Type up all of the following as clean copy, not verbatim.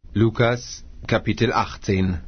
Lukas, Kapitel 18.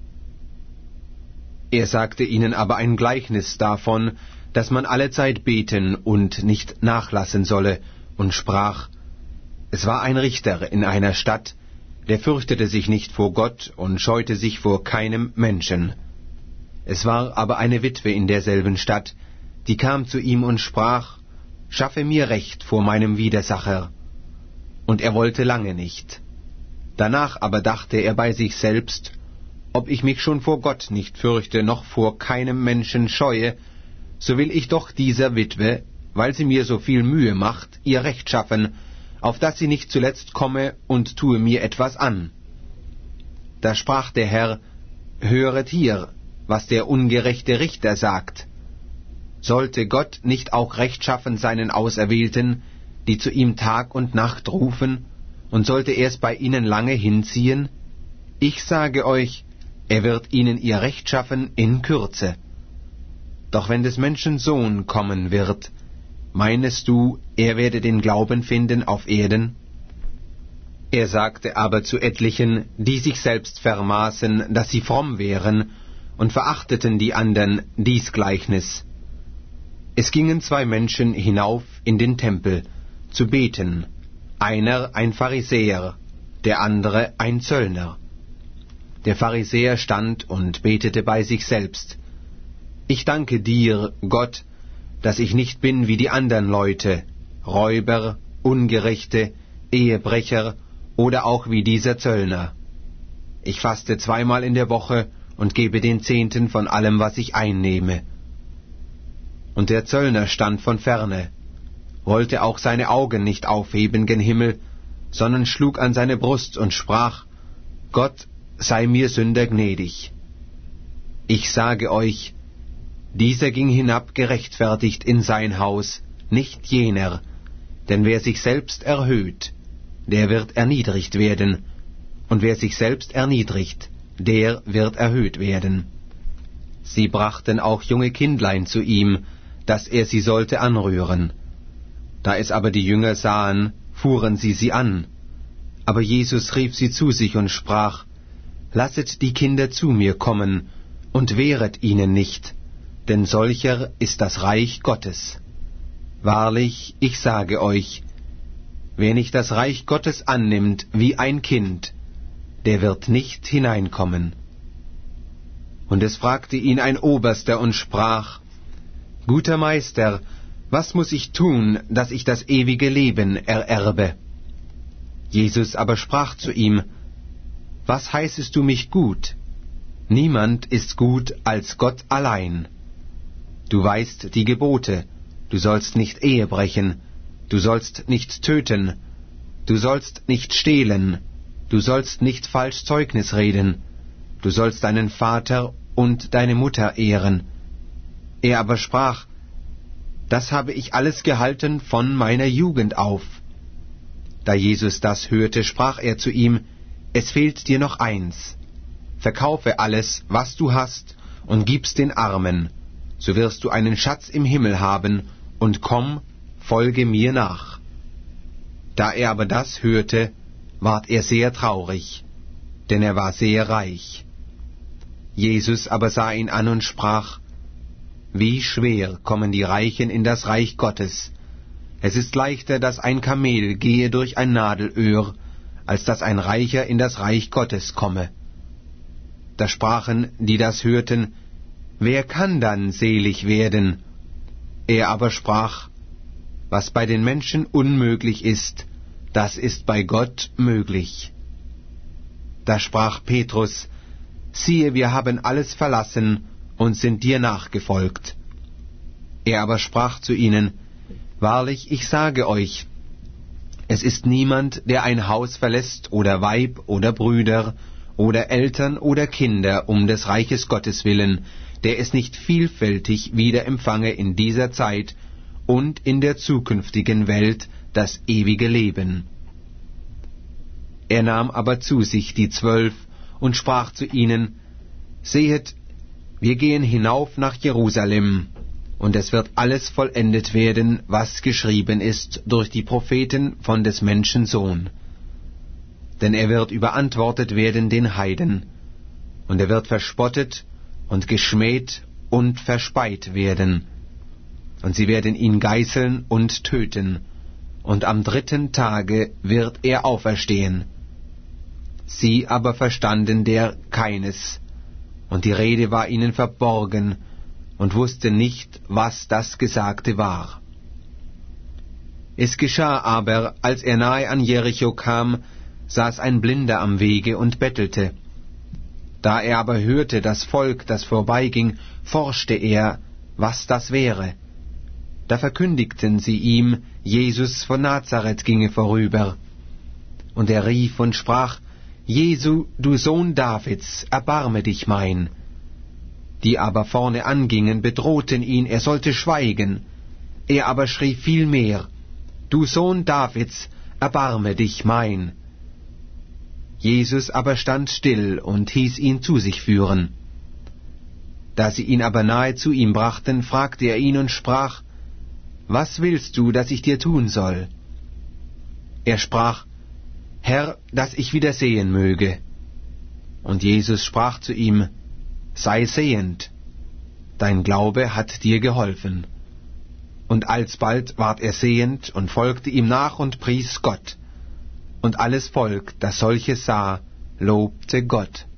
Er sagte ihnen aber ein Gleichnis davon, dass man allezeit beten und nicht nachlassen solle, und sprach: Es war ein Richter in einer Stadt, der fürchtete sich nicht vor Gott und scheute sich vor keinem Menschen. Es war aber eine Witwe in derselben Stadt, die kam zu ihm und sprach: Schaffe mir Recht vor meinem Widersacher. Und er wollte lange nicht. Danach aber dachte er bei sich selbst: Ob ich mich schon vor Gott nicht fürchte, noch vor keinem Menschen scheue, so will ich doch dieser Witwe, weil sie mir so viel Mühe macht, ihr Recht schaffen, auf dass sie nicht zuletzt komme und tue mir etwas an. Da sprach der Herr: Höret hier, was der ungerechte Richter sagt. Sollte Gott nicht auch Recht schaffen seinen Auserwählten, die zu ihm Tag und Nacht rufen, und sollte er es bei ihnen lange hinziehen? Ich sage euch, er wird ihnen ihr Recht schaffen in Kürze. Doch wenn des Menschen Sohn kommen wird, meinest du, er werde den Glauben finden auf Erden? Er sagte aber zu etlichen, die sich selbst vermaßen, dass sie fromm wären, und verachteten die andern, dies Gleichnis. Es gingen 2 Menschen hinauf in den Tempel, zu beten, einer ein Pharisäer, der andere ein Zöllner. Der Pharisäer stand und betete bei sich selbst: Ich danke dir, Gott, dass ich nicht bin wie die andern Leute, Räuber, Ungerechte, Ehebrecher oder auch wie dieser Zöllner. Ich faste 2-mal in der Woche und gebe den 10. von allem, was ich einnehme. Und der Zöllner stand von ferne, wollte auch seine Augen nicht aufheben gen Himmel, sondern schlug an seine Brust und sprach: Gott, sei mir Sünder gnädig. Ich sage euch, dieser ging hinab gerechtfertigt in sein Haus, nicht jener, denn wer sich selbst erhöht, der wird erniedrigt werden, und wer sich selbst erniedrigt, der wird erhöht werden. Sie brachten auch junge Kindlein zu ihm, dass er sie sollte anrühren. Da es aber die Jünger sahen, fuhren sie an. Aber Jesus rief sie zu sich und sprach: Lasset die Kinder zu mir kommen, und wehret ihnen nicht, denn solcher ist das Reich Gottes. Wahrlich, ich sage euch, wer nicht das Reich Gottes annimmt wie ein Kind, der wird nicht hineinkommen. Und es fragte ihn ein Oberster und sprach: Guter Meister, was muß ich tun, dass ich das ewige Leben ererbe? Jesus aber sprach zu ihm: Was heißest du mich gut? Niemand ist gut als Gott allein. Du weißt die Gebote: Du sollst nicht Ehe brechen, du sollst nicht töten, du sollst nicht stehlen, du sollst nicht falsch Zeugnis reden, du sollst deinen Vater und deine Mutter ehren. Er aber sprach: Das habe ich alles gehalten von meiner Jugend auf. Da Jesus das hörte, sprach er zu ihm: Es fehlt dir noch eins. Verkaufe alles, was du hast, und gib's den Armen, so wirst du einen Schatz im Himmel haben, und komm, folge mir nach. Da er aber das hörte, ward er sehr traurig, denn er war sehr reich. Jesus aber sah ihn an und sprach: Wie schwer kommen die Reichen in das Reich Gottes. Es ist leichter, dass ein Kamel gehe durch ein Nadelöhr, als dass ein Reicher in das Reich Gottes komme. Da sprachen, die das hörten: Wer kann dann selig werden? Er aber sprach: Was bei den Menschen unmöglich ist, das ist bei Gott möglich. Da sprach Petrus: Siehe, wir haben alles verlassen und sind dir nachgefolgt. Er aber sprach zu ihnen: Wahrlich, ich sage euch, es ist niemand, der ein Haus verlässt oder Weib oder Brüder oder Eltern oder Kinder um des Reiches Gottes willen, der es nicht vielfältig wieder empfange in dieser Zeit und in der zukünftigen Welt das ewige Leben. Er nahm aber zu sich die 12 und sprach zu ihnen: Sehet, wir gehen hinauf nach Jerusalem, und es wird alles vollendet werden, was geschrieben ist durch die Propheten von des Menschen Sohn. denn er wird überantwortet werden den Heiden, und er wird verspottet und geschmäht und verspeit werden. Und sie werden ihn geißeln und töten, und am 3. Tage wird er auferstehen. Sie aber verstanden der keines, und die Rede war ihnen verborgen, und wussten nicht, was das Gesagte war. Es geschah aber, als er nahe an Jericho kam, saß ein Blinder am Wege und bettelte. Da er aber hörte das Volk, das vorbeiging, forschte er, was das wäre. Da verkündigten sie ihm, Jesus von Nazareth ginge vorüber. Und er rief und sprach, Jesu, du Sohn Davids, erbarme dich mein. Die aber vorne angingen, bedrohten ihn, er sollte schweigen. Er aber schrie viel mehr, Du Sohn Davids, erbarme dich mein. Jesus aber stand still und hieß ihn zu sich führen. Da sie ihn aber nahe zu ihm brachten, fragte er ihn und sprach, Was willst du, dass ich dir tun soll? Er sprach, Herr, dass ich wieder sehen möge. Und Jesus sprach zu ihm, Sei sehend, dein Glaube hat dir geholfen. Und alsbald ward er sehend und folgte ihm nach und pries Gott. Und alles Volk, das solches sah, lobte Gott.